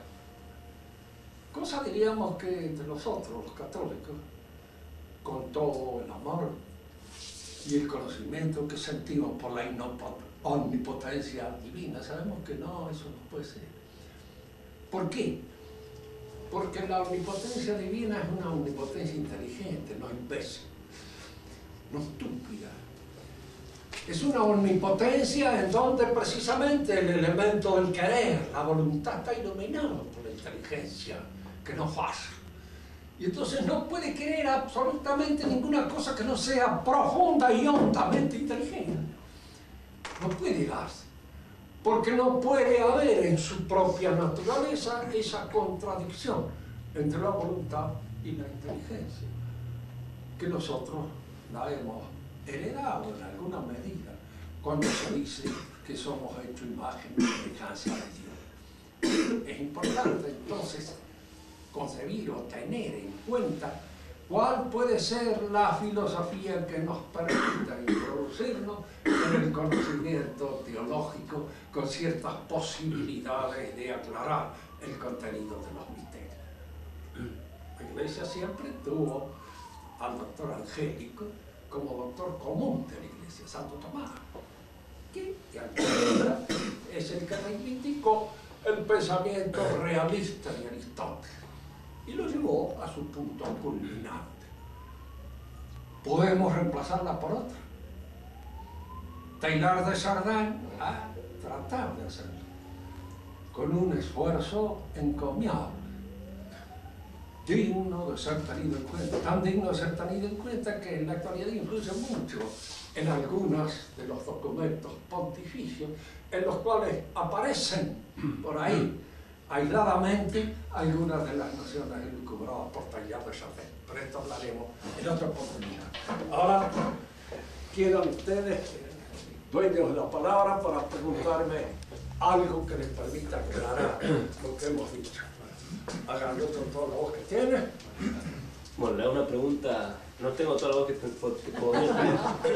Cosa diríamos que entre nosotros, los católicos, con todo el amor y el conocimiento que sentimos por la omnipotencia divina, sabemos que no, eso no puede ser. ¿Por qué? Porque la omnipotencia divina es una omnipotencia inteligente, no imbécil, no estúpida. Es una omnipotencia en donde precisamente el elemento del querer, la voluntad, está iluminado por la inteligencia, que no falla. Y entonces no puede querer absolutamente ninguna cosa que no sea profunda y hondamente inteligente. No puede darse, porque no puede haber en su propia naturaleza esa contradicción entre la voluntad y la inteligencia, que nosotros la hemos heredado en alguna medida cuando se dice que somos hechos imagen y semejanza de Dios. Es importante entonces concebir o tener en cuenta cuál puede ser la filosofía que nos permita introducirnos en el conocimiento teológico con ciertas posibilidades de aclarar el contenido de los misterios. La Iglesia siempre tuvo al doctor Angélico como doctor común de la Iglesia, Santo Tomás, que de alguna manera es el que reivindicó el pensamiento realista de Aristóteles y lo llevó a su punto culminante. Podemos reemplazarla por otra. Teilhard de Chardin a tratar de hacerlo con un esfuerzo encomiable, digno de ser tenido en cuenta, tan digno de ser tenido en cuenta que en la actualidad influye mucho en algunos de los documentos pontificios en los cuales aparecen por ahí aisladamente algunas de las nociones elucubradas por Teilhard de Chardin. Pero esto hablaremos en otra oportunidad. Ahora quedan ustedes dueños de la palabra para preguntarme algo que les permita aclarar lo que hemos dicho. Haga Newton toda la voz que tiene. Bueno, le hago una pregunta. No tengo toda la voz que podría tener.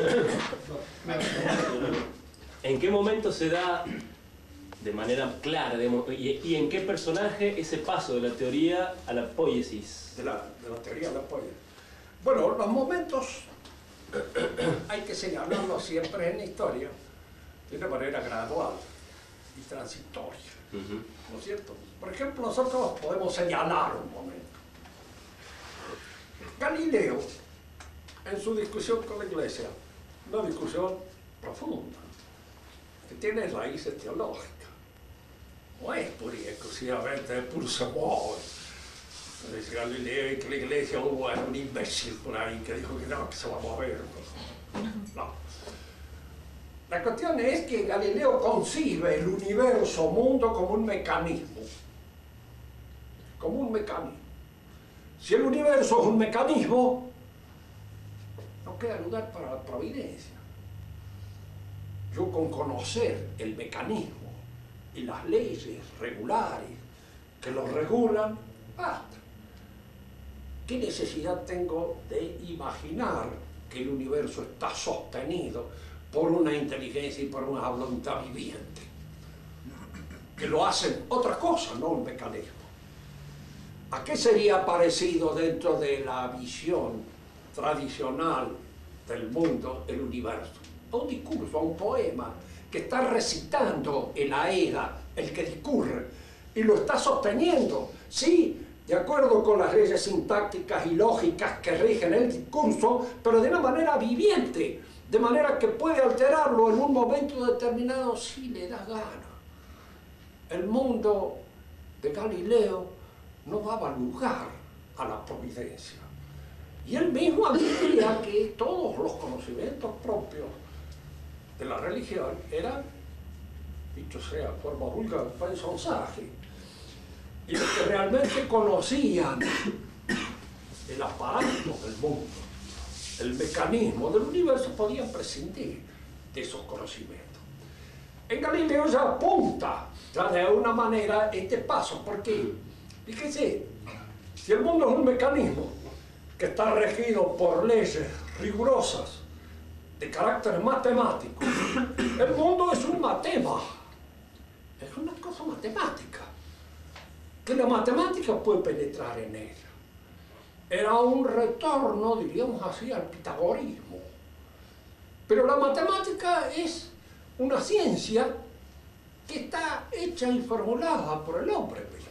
¿En qué momento se da de manera clara y en qué personaje ese paso de la teoría a la poiesis? De la teoría de la poiesis. Bueno, los momentos hay que señalarlos siempre en la historia de una manera gradual y transitoria. ¿No es cierto? Por ejemplo, nosotros podemos señalar un momento. Galileo, en su discusión con la Iglesia, una discusión profunda, que tiene raíces teológicas. No es pura y exclusivamente puro sabor. Dice Galileo y que la Iglesia hubo un imbécil por ahí que dijo que no, que se va a mover. No. La cuestión es que Galileo concibe el universo mundo como un mecanismo. Como un mecanismo. Si el universo es un mecanismo, no queda lugar para la providencia. Yo con conocer el mecanismo y las leyes regulares que lo regulan, basta. ¿Qué necesidad tengo de imaginar que el universo está sostenido por una inteligencia y por una voluntad viviente? Que lo hacen otra cosa, no un mecanismo. ¿A qué sería parecido dentro de la visión tradicional del mundo el universo? A un discurso, a un poema que está recitando el Aeda, el que discurre, y lo está sosteniendo, sí, de acuerdo con las leyes sintácticas y lógicas que rigen el discurso, pero de una manera viviente, de manera que puede alterarlo en un momento determinado si le da gana. El mundo de Galileo no daba lugar a la providencia. Y él mismo admitía que todos los conocimientos propios de la religión eran, dicho sea de forma vulgar, pensaje. Y los que realmente conocían el aparato del mundo, el mecanismo del universo, podían prescindir de esos conocimientos. En Galileo ya apunta ya de alguna manera este paso, porque, fíjese, si el mundo es un mecanismo que está regido por leyes rigurosas de carácter matemático, el mundo es un matema, es una cosa matemática, que la matemática puede penetrar en ella. Era un retorno, diríamos así, al pitagorismo. Pero la matemática es una ciencia que está hecha y formulada por el hombre mismo.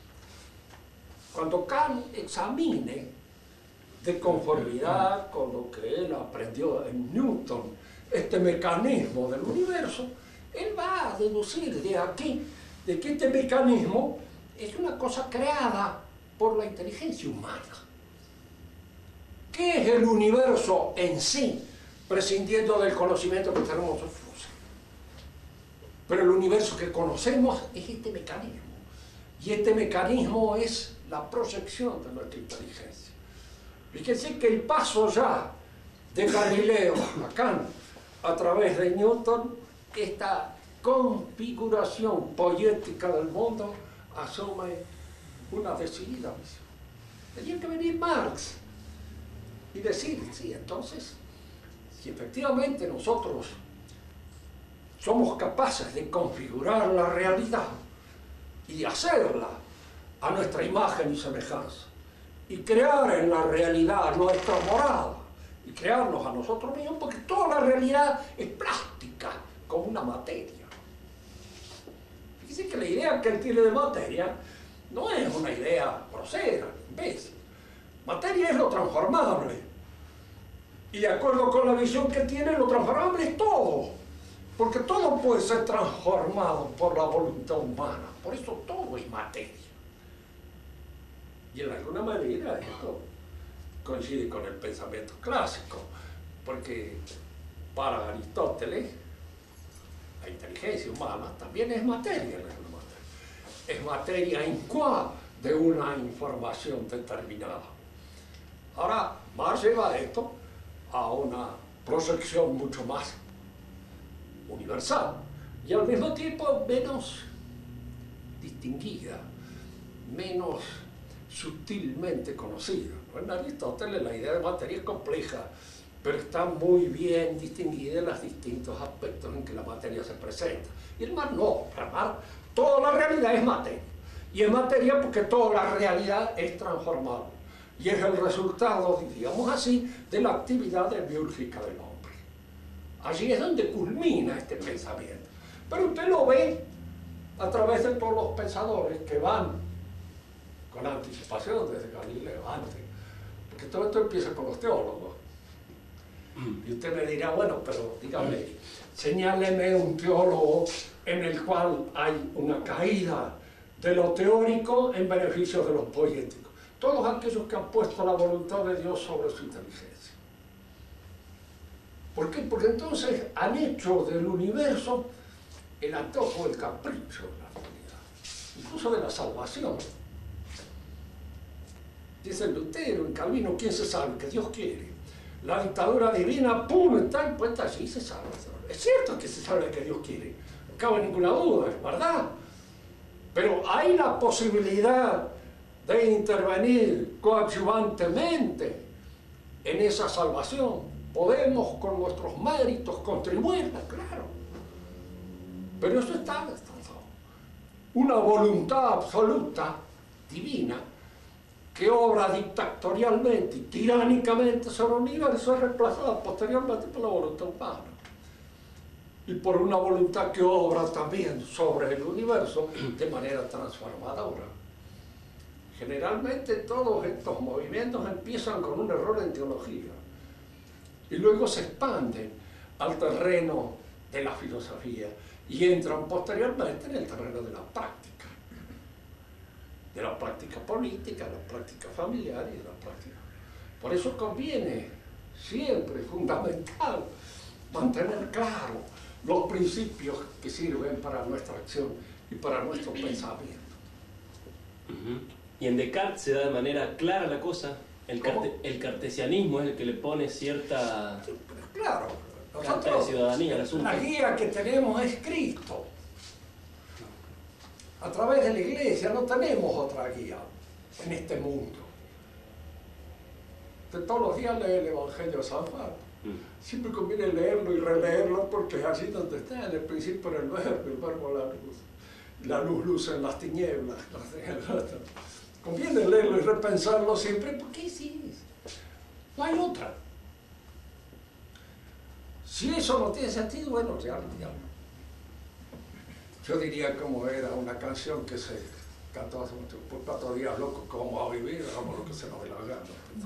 Cuando Kant examine de conformidad con lo que él aprendió en Newton, este mecanismo del universo, él va a deducir de aquí, de que este mecanismo es una cosa creada por la inteligencia humana. ¿Qué es el universo en sí, prescindiendo del conocimiento que tenemos nosotros? Pero el universo que conocemos es este mecanismo. Y este mecanismo es la proyección de nuestra inteligencia. Fíjense que el paso ya de Galileo a Kant a través de Newton, esta configuración poética del mundo asume una decidida visión. Tenía que venir Marx y decir, sí, entonces, si efectivamente nosotros somos capaces de configurar la realidad y de hacerla a nuestra imagen y semejanza, y crear en la realidad nuestra morada, y crearnos a nosotros mismos, porque toda la realidad es plástica, como una materia. Fíjense que la idea que él tiene de materia no es una idea grosera, imbécil. Materia es lo transformable. Y de acuerdo con la visión que tiene, lo transformable es todo. Porque todo puede ser transformado por la voluntad humana. Por eso todo es materia. Y en alguna manera esto coincide con el pensamiento clásico. Porque para Aristóteles, la inteligencia humana también es materia en alguna manera. Es materia incuá de una información determinada. Ahora, Marx lleva esto a una proyección mucho más universal y al mismo tiempo menos distinguida. menos sutilmente conocida, ¿no? En Aristóteles la idea de materia es compleja, pero está muy bien distinguida en los distintos aspectos en que la materia se presenta. Y el mar no, para Marx toda la realidad es materia. Y es materia porque toda la realidad es transformable. Y es el resultado, digamos así, de la actividad biológica del hombre. Allí es donde culmina este pensamiento. Pero usted lo ve a través de todos los pensadores que van con anticipación desde Galileo antes. Porque todo esto empieza con los teólogos. Y usted me dirá, bueno, pero dígame, señáleme un teólogo en el cual hay una caída de lo teórico en beneficio de lo poético. Todos aquellos que han puesto la voluntad de Dios sobre su inteligencia. ¿Por qué? Porque entonces han hecho del universo el antojo, el capricho de la realidad, incluso de la salvación. Dice Lutero, en Calvino, ¿quién se salva? Que Dios quiere. La dictadura divina, ¡pum!, está impuesta allí y se salva. Es cierto que se sabe que Dios quiere, no cabe ninguna duda, es verdad. Pero hay la posibilidad de intervenir coadyuvantemente en esa salvación. Podemos con nuestros méritos contribuirla, claro. Pero eso está destrozado. Una voluntad absoluta, divina, que obra dictatorialmente y tiránicamente sobre el universo es reemplazada posteriormente por la voluntad humana. Y por una voluntad que obra también sobre el universo de manera transformadora. Generalmente todos estos movimientos empiezan con un error en teología y luego se expanden al terreno de la filosofía y entran posteriormente en el terreno de la práctica política, de la práctica familiar y de la práctica. Por eso conviene siempre, fundamental, mantener claro los principios que sirven para nuestra acción y para nuestro pensamiento. Y en Descartes se da de manera clara la cosa. El cartesianismo es el que le pone cierta Claro, carta de ciudadanía al asunto. La guía que tenemos es Cristo. A través de la Iglesia no tenemos otra guía en este mundo. De todos los días lee el Evangelio de San Juan. Siempre conviene leerlo y releerlo porque es allí donde está. En el principio era el verbo la luz. La luz luce en las tinieblas. Conviene leerlo y repensarlo siempre porque sí, no hay otra. Si eso no tiene sentido, bueno, ya lo digamos. Yo diría como era una canción que se cantó hace mucho, por 4 días locos, ¿cómo va a vivir? Hagamos lo que se nos dé la gana.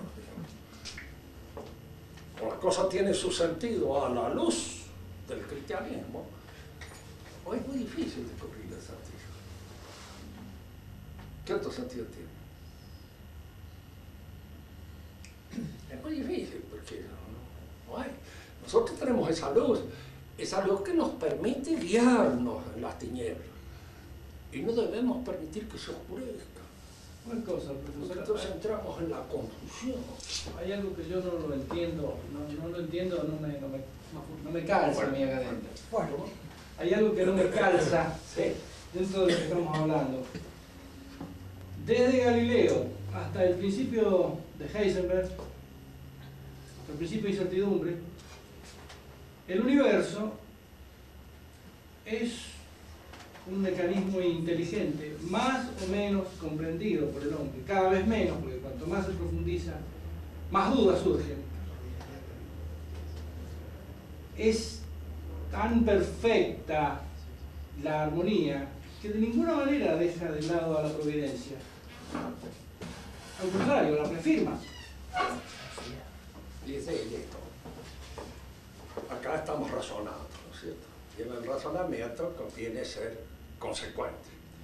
O la cosa tiene su sentido a la luz del cristianismo, o es muy difícil descubrir el sentido. ¿Qué otro sentido tiene? Es muy difícil porque no hay. Nosotros tenemos esa luz que nos permite guiarnos en las tinieblas y no debemos permitir que se oscurezca. Una cosa, profesor, Entonces entramos en la confusión. hay algo que yo no lo entiendo, no me calza mi academia. Bueno, Hay algo que no me calza sí. dentro de lo que estamos hablando. Desde Galileo hasta el principio de Heisenberg, hasta el principio de incertidumbre, el universo es un mecanismo inteligente, más o menos comprendido por el hombre, cada vez menos, porque cuanto más se profundiza, más dudas surgen. Es tan perfecta la armonía que de ninguna manera deja de lado a la providencia. Al contrario, la reafirma. Dice esto. Acá estamos razonando, ¿no es cierto? Y en el razonamiento conviene ser consecuente.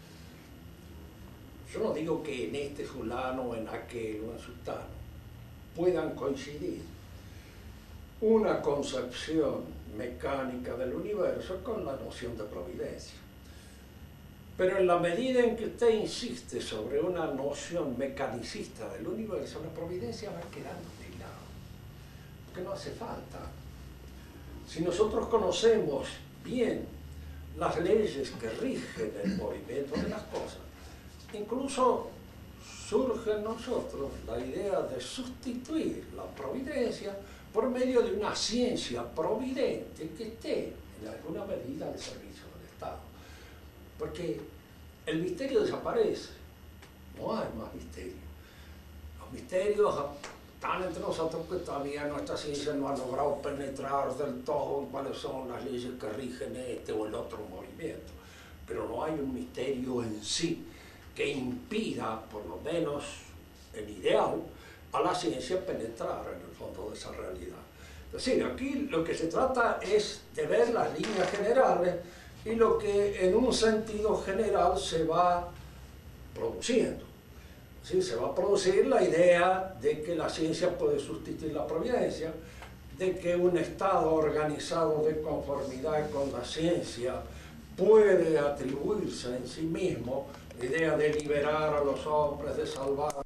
Yo no digo que en este fulano, en aquel o en sultano puedan coincidir una concepción mecánica del universo con la noción de providencia. Pero en la medida en que usted insiste sobre una noción mecanicista del universo, la providencia va quedando de lado, porque no hace falta. Si nosotros conocemos bien las leyes que rigen el movimiento de las cosas, incluso surge en nosotros la idea de sustituir la providencia por medio de una ciencia providente que esté en alguna medida al servicio del Estado. Porque el misterio desaparece, no hay más misterio. Los misterios están entre nosotros que todavía nuestra ciencia no ha logrado penetrar del todo en cuáles son las leyes que rigen este o el otro movimiento. Pero no hay un misterio en sí que impida, por lo menos en ideal, a la ciencia penetrar en el fondo de esa realidad. Es decir, aquí lo que se trata es de ver las líneas generales y lo que en un sentido general se va produciendo. ¿Sí? Se va a producir la idea de que la ciencia puede sustituir la providencia, de que un Estado organizado de conformidad con la ciencia puede atribuirse en sí mismo la idea de liberar a los hombres, de salvar